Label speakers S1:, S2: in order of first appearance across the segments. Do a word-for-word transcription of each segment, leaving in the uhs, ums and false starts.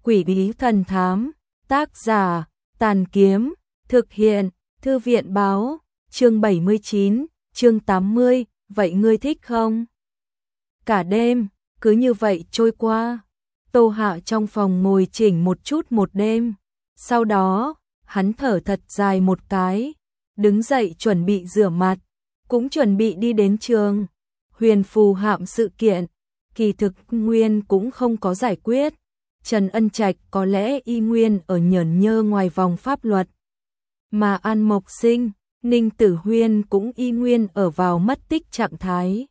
S1: Quỷ bí thần thám, tác giả, Tàn Kiếm, thực hiện, Thư viện báo, chương bảy mươi chín, chương tám mươi, vậy ngươi thích không? Cả đêm, cứ như vậy trôi qua. Tô Hạ trong phòng ngồi chỉnh một chút một đêm. Sau đó, hắn thở thật dài một cái, đứng dậy chuẩn bị rửa mặt, cũng chuẩn bị đi đến trường. Huyền phù hạm sự kiện, kỳ thực nguyên cũng không có giải quyết. Trần Ân Trạch có lẽ y nguyên ở nhởn nhơ ngoài vòng pháp luật. Mà An Mộc Sinh, Ninh Tử Huyên cũng y nguyên ở vào mất tích trạng thái.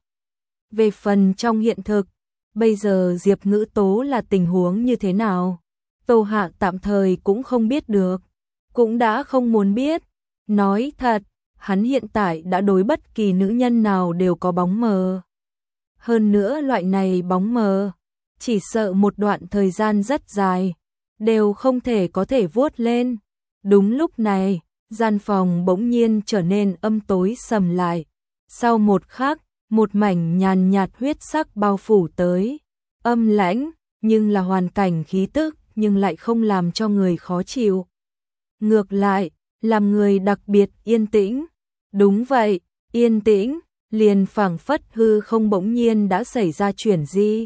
S1: Về phần trong hiện thực, bây giờ Diệp Ngữ Tố là tình huống như thế nào? Tô Hạ tạm thời cũng không biết được, cũng đã không muốn biết. Nói thật, hắn hiện tại đã đối bất kỳ nữ nhân nào đều có bóng mờ. Hơn nữa loại này bóng mờ, chỉ sợ một đoạn thời gian rất dài, đều không thể có thể vuốt lên. Đúng lúc này, gian phòng bỗng nhiên trở nên âm tối sầm lại. Sau một khắc, một mảnh nhàn nhạt huyết sắc bao phủ tới. Âm lãnh, nhưng là hoàn cảnh khí tức, nhưng lại không làm cho người khó chịu. Ngược lại, làm người đặc biệt yên tĩnh. Đúng vậy, yên tĩnh, liền phảng phất hư không bỗng nhiên đã xảy ra chuyển di.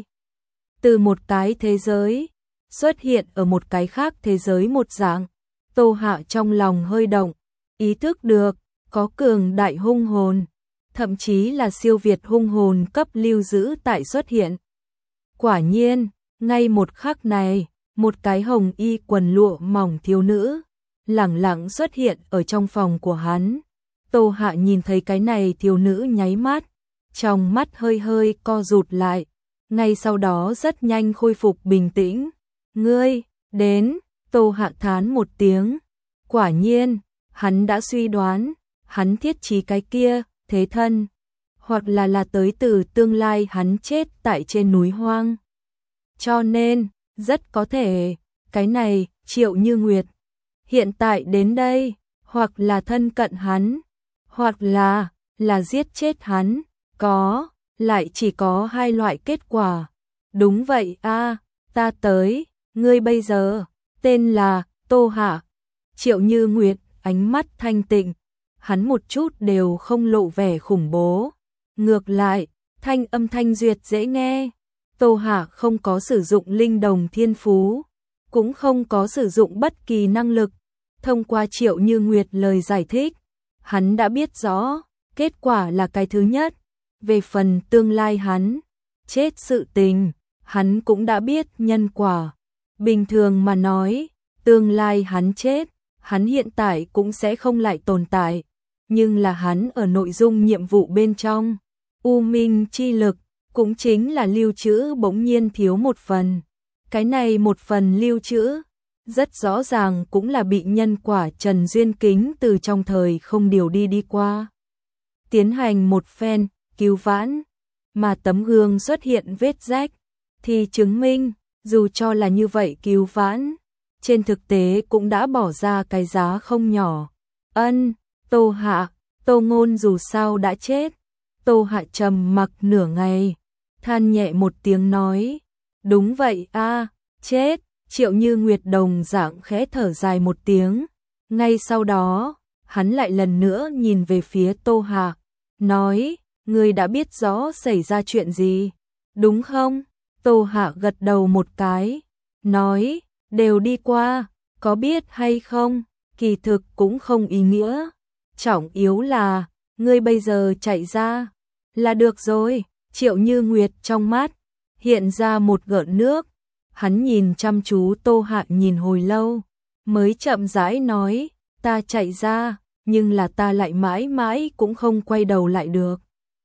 S1: Từ một cái thế giới, xuất hiện ở một cái khác thế giới một dạng. Tô Hạ trong lòng hơi động, ý thức được, có cường đại hung hồn, thậm chí là siêu việt hung hồn cấp lưu giữ tại xuất hiện. Quả nhiên, ngay một khắc này, một cái hồng y quần lụa mỏng thiếu nữ, lẳng lặng xuất hiện ở trong phòng của hắn. Tô Hạ nhìn thấy cái này thiếu nữ nháy mắt, trong mắt hơi hơi co rụt lại, ngay sau đó rất nhanh khôi phục bình tĩnh. Ngươi, đến, Tô Hạ thán một tiếng. Quả nhiên, hắn đã suy đoán, hắn thiết trí cái kia, thế thân, hoặc là là tới từ tương lai hắn chết tại trên núi hoang. Cho nên, rất có thể, cái này, Triệu Như Nguyệt, hiện tại đến đây, hoặc là thân cận hắn, hoặc là, là giết chết hắn, có, lại chỉ có hai loại kết quả. Đúng vậy a, ta tới, ngươi bây giờ, tên là, Tô Hạ. Triệu Như Nguyệt, ánh mắt thanh tịnh, hắn một chút đều không lộ vẻ khủng bố. Ngược lại, thanh âm thanh duyệt dễ nghe. Tô Hạ không có sử dụng linh đồng thiên phú, cũng không có sử dụng bất kỳ năng lực. Thông qua Triệu Như Nguyệt lời giải thích, hắn đã biết rõ, kết quả là cái thứ nhất. Về phần tương lai hắn, chết sự tình, hắn cũng đã biết nhân quả. Bình thường mà nói, tương lai hắn chết, hắn hiện tại cũng sẽ không lại tồn tại. Nhưng là hắn ở nội dung nhiệm vụ bên trong, U Minh chi lực, cũng chính là lưu trữ bỗng nhiên thiếu một phần. Cái này một phần lưu trữ, rất rõ ràng cũng là bị nhân quả Trần Duyên Kính từ trong thời không điều đi đi qua. Tiến hành một phen, cứu vãn, mà tấm gương xuất hiện vết rách, thì chứng minh, dù cho là như vậy cứu vãn, trên thực tế cũng đã bỏ ra cái giá không nhỏ. Ân, Tô Hạ, Tô Ngôn dù sao đã chết. Tô Hạ trầm mặc nửa ngày, than nhẹ một tiếng nói, đúng vậy a, chết. Triệu Như Nguyệt đồng dạng khẽ thở dài một tiếng. Ngay sau đó, hắn lại lần nữa nhìn về phía Tô Hạ, nói, ngươi đã biết rõ xảy ra chuyện gì, đúng không? Tô Hạ gật đầu một cái, nói, đều đi qua, có biết hay không, kỳ thực cũng không ý nghĩa. Trọng yếu là, ngươi bây giờ chạy ra, là được rồi. Triệu Như Nguyệt trong mắt, hiện ra một gợn nước. Hắn nhìn chăm chú Tô Hạ nhìn hồi lâu, mới chậm rãi nói, ta chạy ra, nhưng là ta lại mãi mãi cũng không quay đầu lại được.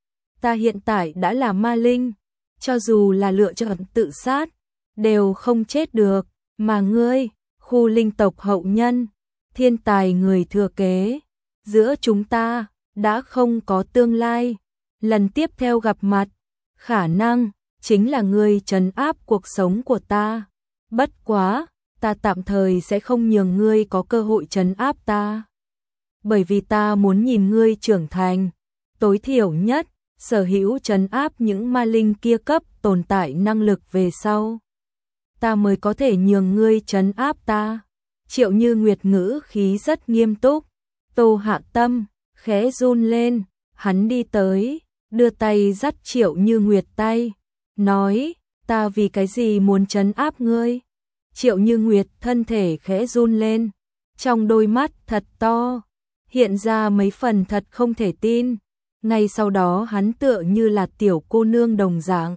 S1: Ta hiện tại đã là ma linh, cho dù là lựa chọn tự sát, đều không chết được, mà ngươi, khu linh tộc hậu nhân, thiên tài người thừa kế, giữa chúng ta, đã không có tương lai. Lần tiếp theo gặp mặt, khả năng, chính là ngươi trấn áp cuộc sống của ta. Bất quá, ta tạm thời sẽ không nhường ngươi có cơ hội trấn áp ta. Bởi vì ta muốn nhìn ngươi trưởng thành, tối thiểu nhất, sở hữu trấn áp những ma linh kia cấp tồn tại năng lực về sau. ta mới có thể nhường ngươi trấn áp ta. Triệu Như Nguyệt ngữ khí rất nghiêm túc. Tô Hạ tâm khẽ run lên, hắn đi tới, đưa tay dắt Triệu Như Nguyệt tay, nói, ta vì cái gì muốn trấn áp ngươi? Triệu Như Nguyệt thân thể khẽ run lên, trong đôi mắt thật to, hiện ra mấy phần thật không thể tin. Ngay sau đó hắn tựa như là tiểu cô nương đồng dạng,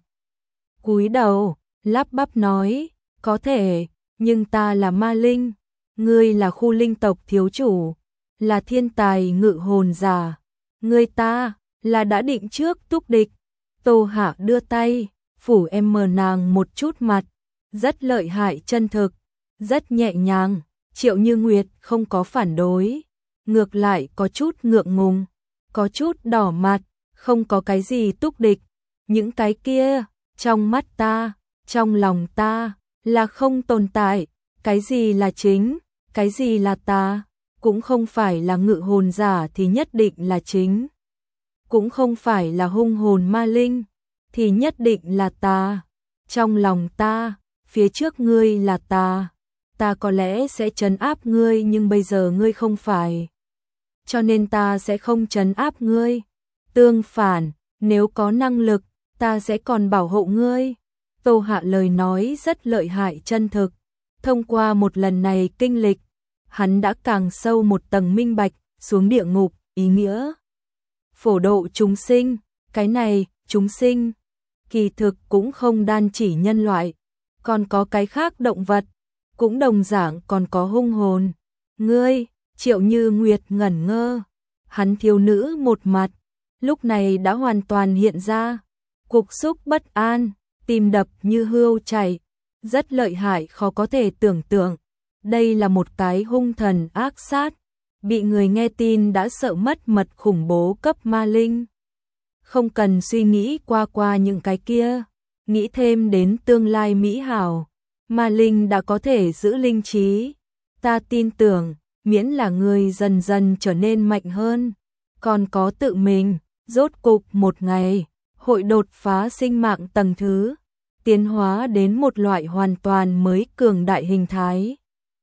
S1: cúi đầu, lắp bắp nói, có thể, nhưng ta là ma linh, ngươi là khu linh tộc thiếu chủ, là thiên tài ngự hồn giả, ngươi ta là đã định trước túc địch. Tô Hạ đưa tay, phủ em mờ nàng một chút mặt, rất lợi hại chân thực, rất nhẹ nhàng. Triệu Như Nguyệt không có phản đối, ngược lại có chút ngượng ngùng, có chút đỏ mặt, không có cái gì túc địch. Những cái kia, trong mắt ta, trong lòng ta, là không tồn tại. Cái gì là chính, cái gì là ta, cũng không phải là ngự hồn giả thì nhất định là chính, cũng không phải là hung hồn ma linh thì nhất định là ta. Trong lòng ta, phía trước ngươi là ta, ta có lẽ sẽ trấn áp ngươi nhưng bây giờ ngươi không phải, cho nên ta sẽ không trấn áp ngươi. Tương phản, nếu có năng lực, ta sẽ còn bảo hộ ngươi. Tô Hạ lời nói rất lợi hại chân thực, thông qua một lần này kinh lịch, hắn đã càng sâu một tầng minh bạch xuống địa ngục ý nghĩa phổ độ chúng sinh. Cái này chúng sinh kỳ thực cũng không đan chỉ nhân loại, còn có cái khác động vật, cũng đồng dạng còn có hung hồn. Ngươi, Triệu Như Nguyệt ngẩn ngơ, hắn thiếu nữ một mặt, lúc này đã hoàn toàn hiện ra, cục xúc bất an, tim đập như hươu chạy, rất lợi hại khó có thể tưởng tượng. Đây là một cái hung thần ác sát, bị người nghe tin đã sợ mất mật khủng bố cấp ma linh. Không cần suy nghĩ qua qua những cái kia, nghĩ thêm đến tương lai mỹ hảo, ma linh đã có thể giữ linh trí. Ta tin tưởng, miễn là người dần dần trở nên mạnh hơn, còn có tự mình, rốt cục một ngày, hội đột phá sinh mạng tầng thứ, tiến hóa đến một loại hoàn toàn mới cường đại hình thái.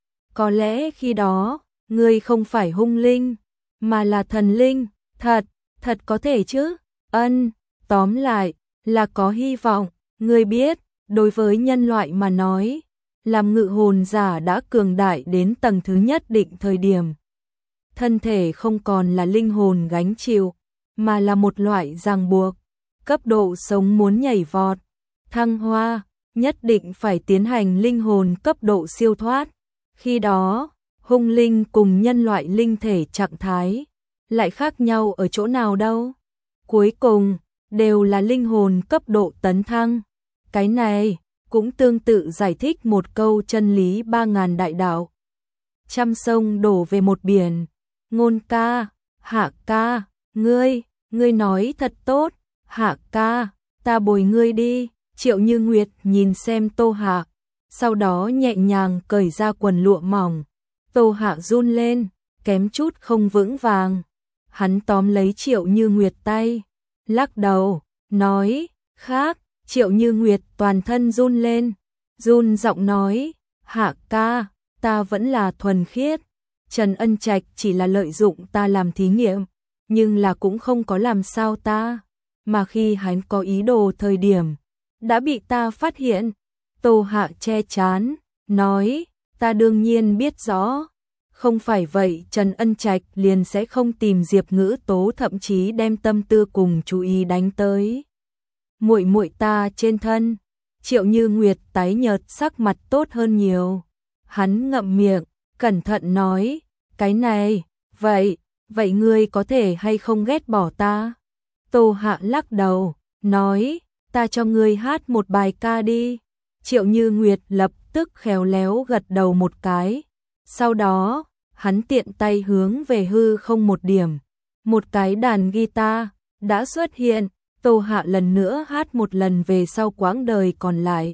S1: Có lẽ khi đó, ngươi không phải hung linh, mà là thần linh, thật, thật có thể chứ? Ân, tóm lại, là có hy vọng. Ngươi biết, đối với nhân loại mà nói, làm ngự hồn giả đã cường đại đến tầng thứ nhất định thời điểm. Thân thể không còn là linh hồn gánh chịu, mà là một loại ràng buộc. Cấp độ sống muốn nhảy vọt, thăng hoa, nhất định phải tiến hành linh hồn cấp độ siêu thoát. Khi đó, hung linh cùng nhân loại linh thể trạng thái lại khác nhau ở chỗ nào đâu? Cuối cùng, đều là linh hồn cấp độ tấn thăng. Cái này cũng tương tự giải thích một câu chân lý ba ngàn đại đạo. Trăm sông đổ về một biển. Ngôn ca, Hạ ca, ngươi, ngươi nói thật tốt. Hạ ca, ta bồi ngươi đi. Triệu Như Nguyệt nhìn xem Tô Hạ, sau đó nhẹ nhàng cởi ra quần lụa mỏng. Tô Hạ run lên, kém chút không vững vàng. Hắn tóm lấy Triệu Như Nguyệt tay, lắc đầu, nói, khác. Triệu Như Nguyệt toàn thân run lên, run giọng nói, Hạ ca, ta vẫn là thuần khiết. Trần Ân Trạch chỉ là lợi dụng ta làm thí nghiệm, nhưng là cũng không có làm sao ta. Mà khi hắn có ý đồ thời điểm, đã bị ta phát hiện. Tô Hạ che chán, nói, ta đương nhiên biết rõ. Không phải vậy Trần Ân Trạch liền sẽ không tìm Diệp Ngữ Tố, thậm chí đem tâm tư cùng chú ý đánh tới muội muội ta trên thân. Triệu Như Nguyệt tái nhợt, sắc mặt tốt hơn nhiều. Hắn ngậm miệng, cẩn thận nói, cái này, vậy, vậy ngươi có thể hay không ghét bỏ ta? Tô Hạ lắc đầu, nói, ta cho ngươi hát một bài ca đi. Triệu Như Nguyệt lập tức khéo léo gật đầu một cái. Sau đó, hắn tiện tay hướng về hư không một điểm. Một cái đàn guitar đã xuất hiện. Tô Hạ lần nữa hát một lần về sau quãng đời còn lại.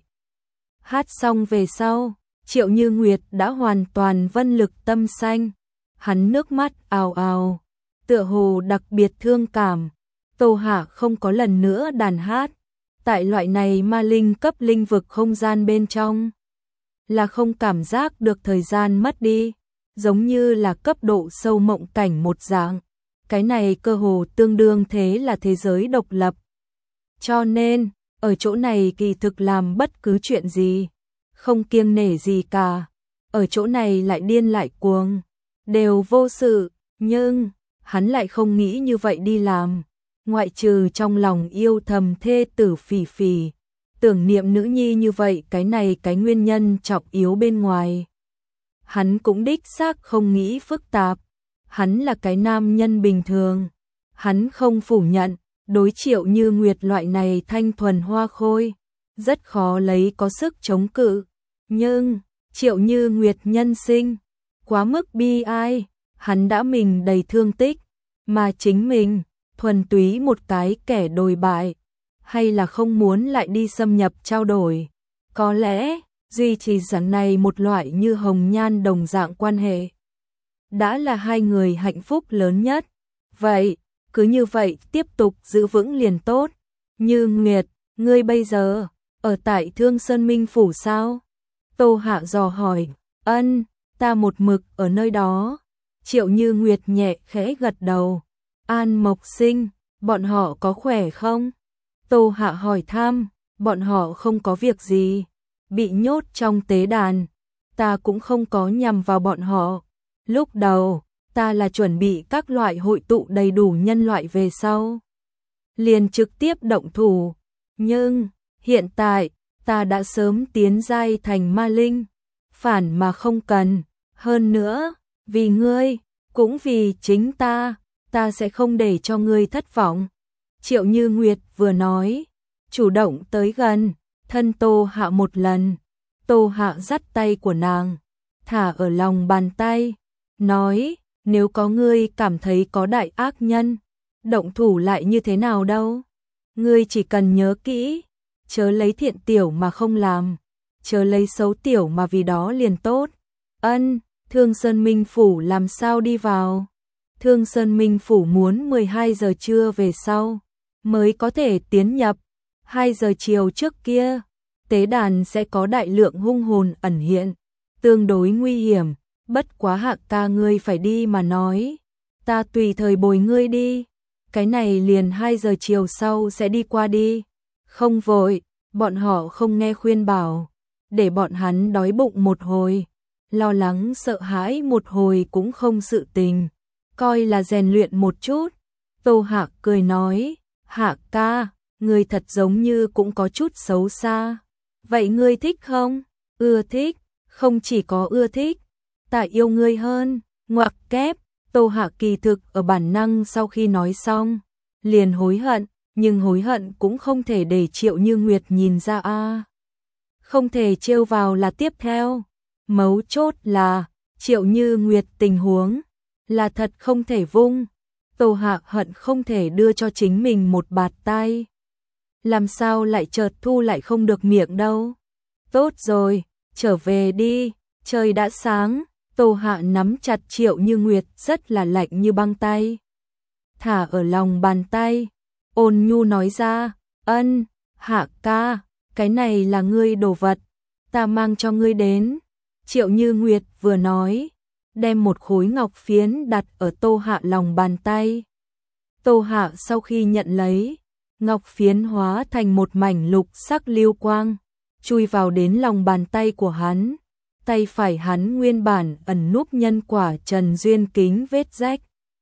S1: Hát xong về sau, Triệu Như Nguyệt đã hoàn toàn vân lực tâm xanh. Hắn nước mắt ào ào, tựa hồ đặc biệt thương cảm. Tô Hạ không có lần nữa đàn hát. Tại loại này ma linh cấp linh vực không gian bên trong, là không cảm giác được thời gian mất đi, giống như là cấp độ sâu mộng cảnh một dạng. Cái này cơ hồ tương đương thế là thế giới độc lập. Cho nên, ở chỗ này kỳ thực làm bất cứ chuyện gì, không kiêng nể gì cả. Ở chỗ này lại điên lại cuồng, đều vô sự, nhưng hắn lại không nghĩ như vậy đi làm. Ngoại trừ trong lòng yêu thầm thê tử Phỉ Phỉ, tưởng niệm nữ nhi như vậy, cái này cái nguyên nhân trọng yếu bên ngoài. Hắn cũng đích xác không nghĩ phức tạp, hắn là cái nam nhân bình thường. Hắn không phủ nhận, đối Triệu Như Nguyệt loại này thanh thuần hoa khôi, rất khó lấy có sức chống cự. Nhưng, Triệu Như Nguyệt nhân sinh, quá mức bi ai, hắn đã mình đầy thương tích, mà chính mình, thuần túy một cái kẻ đồi bại, hay là không muốn lại đi xâm nhập trao đổi. Có lẽ, duy trì dạng này một loại như hồng nhan đồng dạng quan hệ, đã là hai người hạnh phúc lớn nhất. Vậy, cứ như vậy tiếp tục giữ vững liền tốt. Như Nguyệt, ngươi bây giờ, ở tại Thương Sơn Minh Phủ sao? Tô Hạ dò hỏi. Ân, ta một mực ở nơi đó. Triệu Như Nguyệt nhẹ khẽ gật đầu. An Mộc Sinh, bọn họ có khỏe không? Tô Hạ hỏi thăm. Bọn họ không có việc gì, bị nhốt trong tế đàn. Ta cũng không có nhằm vào bọn họ. Lúc đầu, ta là chuẩn bị các loại hội tụ đầy đủ nhân loại về sau, liền trực tiếp động thủ. Nhưng, hiện tại, ta đã sớm tiến giai thành ma linh, phản mà không cần. Hơn nữa, vì ngươi, cũng vì chính ta, ta sẽ không để cho ngươi thất vọng. Triệu Như Nguyệt vừa nói, chủ động tới gần, thân Tô Hạ một lần. Tô Hạ dắt tay của nàng, thả ở lòng bàn tay, nói, nếu có ngươi cảm thấy có đại ác nhân, động thủ lại như thế nào đâu. Ngươi chỉ cần nhớ kỹ, chớ lấy thiện tiểu mà không làm, chớ lấy xấu tiểu mà vì đó liền tốt. Ân, Thương Sơn Minh Phủ làm sao đi vào? Thương Sơn Minh Phủ muốn mười hai giờ trưa về sau mới có thể tiến nhập. hai giờ chiều trước kia, tế đàn sẽ có đại lượng hung hồn ẩn hiện, tương đối nguy hiểm. Bất quá Hạ ca ngươi phải đi mà nói, ta tùy thời bồi ngươi đi. Cái này liền hai giờ chiều sau sẽ đi qua đi. Không vội, bọn họ không nghe khuyên bảo, để bọn hắn đói bụng một hồi, lo lắng sợ hãi một hồi cũng không sự tình, coi là rèn luyện một chút. Tô Hạ cười nói, Hạ ca, ngươi thật giống như cũng có chút xấu xa. Vậy ngươi thích không? Ưa thích, không chỉ có ưa thích, ta yêu ngươi hơn. Ngoặc kép, Tô Hạ kỳ thực ở bản năng sau khi nói xong, liền hối hận, nhưng hối hận cũng không thể để Triệu Như Nguyệt nhìn ra a. Không thể trêu vào là tiếp theo. Mấu chốt là, Triệu Như Nguyệt tình huống là thật không thể vung. Tô Hạ hận không thể đưa cho chính mình một bạt tai. Làm sao lại chợt thu lại không được miệng đâu. Tốt rồi, trở về đi, trời đã sáng. Tô Hạ nắm chặt Triệu Như Nguyệt rất là lạnh như băng tay, thả ở lòng bàn tay, ôn nhu nói ra, ân, Hạ ca, cái này là ngươi đồ vật, ta mang cho ngươi đến. Triệu Như Nguyệt vừa nói, đem một khối ngọc phiến đặt ở Tô Hạ lòng bàn tay. Tô Hạ sau khi nhận lấy, ngọc phiến hóa thành một mảnh lục sắc lưu quang, chui vào đến lòng bàn tay của hắn. Tay phải hắn nguyên bản ẩn núp nhân quả trần duyên kính vết rách,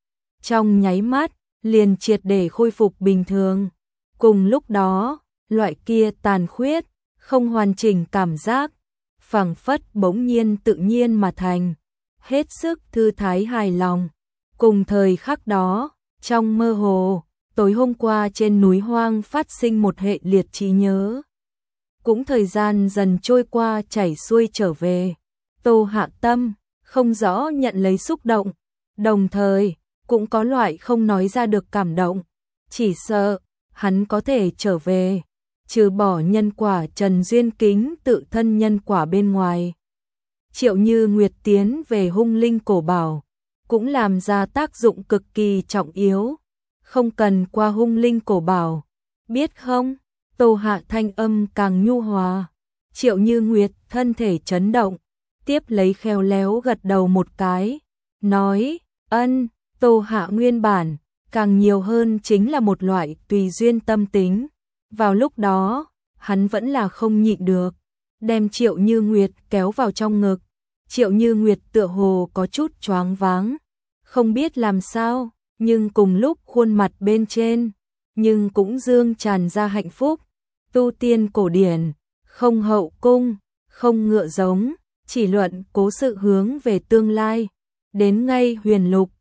S1: trong nháy mắt liền triệt để khôi phục bình thường. Cùng lúc đó, loại kia tàn khuyết, không hoàn chỉnh cảm giác, phảng phất bỗng nhiên tự nhiên mà thành, hết sức thư thái hài lòng. Cùng thời khắc đó, trong mơ hồ, tối hôm qua trên núi hoang phát sinh một hệ liệt trí nhớ. Cũng thời gian dần trôi qua chảy xuôi trở về, Tô Hạ tâm không rõ nhận lấy xúc động, đồng thời cũng có loại không nói ra được cảm động, chỉ sợ hắn có thể trở về, trừ bỏ nhân quả trần duyên kính tự thân nhân quả bên ngoài. Triệu Như Nguyệt tiến về hung linh cổ bảo, cũng làm ra tác dụng cực kỳ trọng yếu, không cần qua hung linh cổ bảo, biết không? Tô Hạ thanh âm càng nhu hòa, Triệu Như Nguyệt thân thể chấn động, tiếp lấy khéo léo gật đầu một cái, nói, ân, Tô Hạ nguyên bản, càng nhiều hơn chính là một loại tùy duyên tâm tính. Vào lúc đó, hắn vẫn là không nhịn được, đem Triệu Như Nguyệt kéo vào trong ngực. Triệu Như Nguyệt tựa hồ có chút choáng váng, không biết làm sao, nhưng cùng lúc khuôn mặt bên trên, nhưng cũng dương tràn ra hạnh phúc. Tu tiên cổ điển, không hậu cung, không ngựa giống, chỉ luận cố sự hướng về tương lai. Đến ngay huyền lục,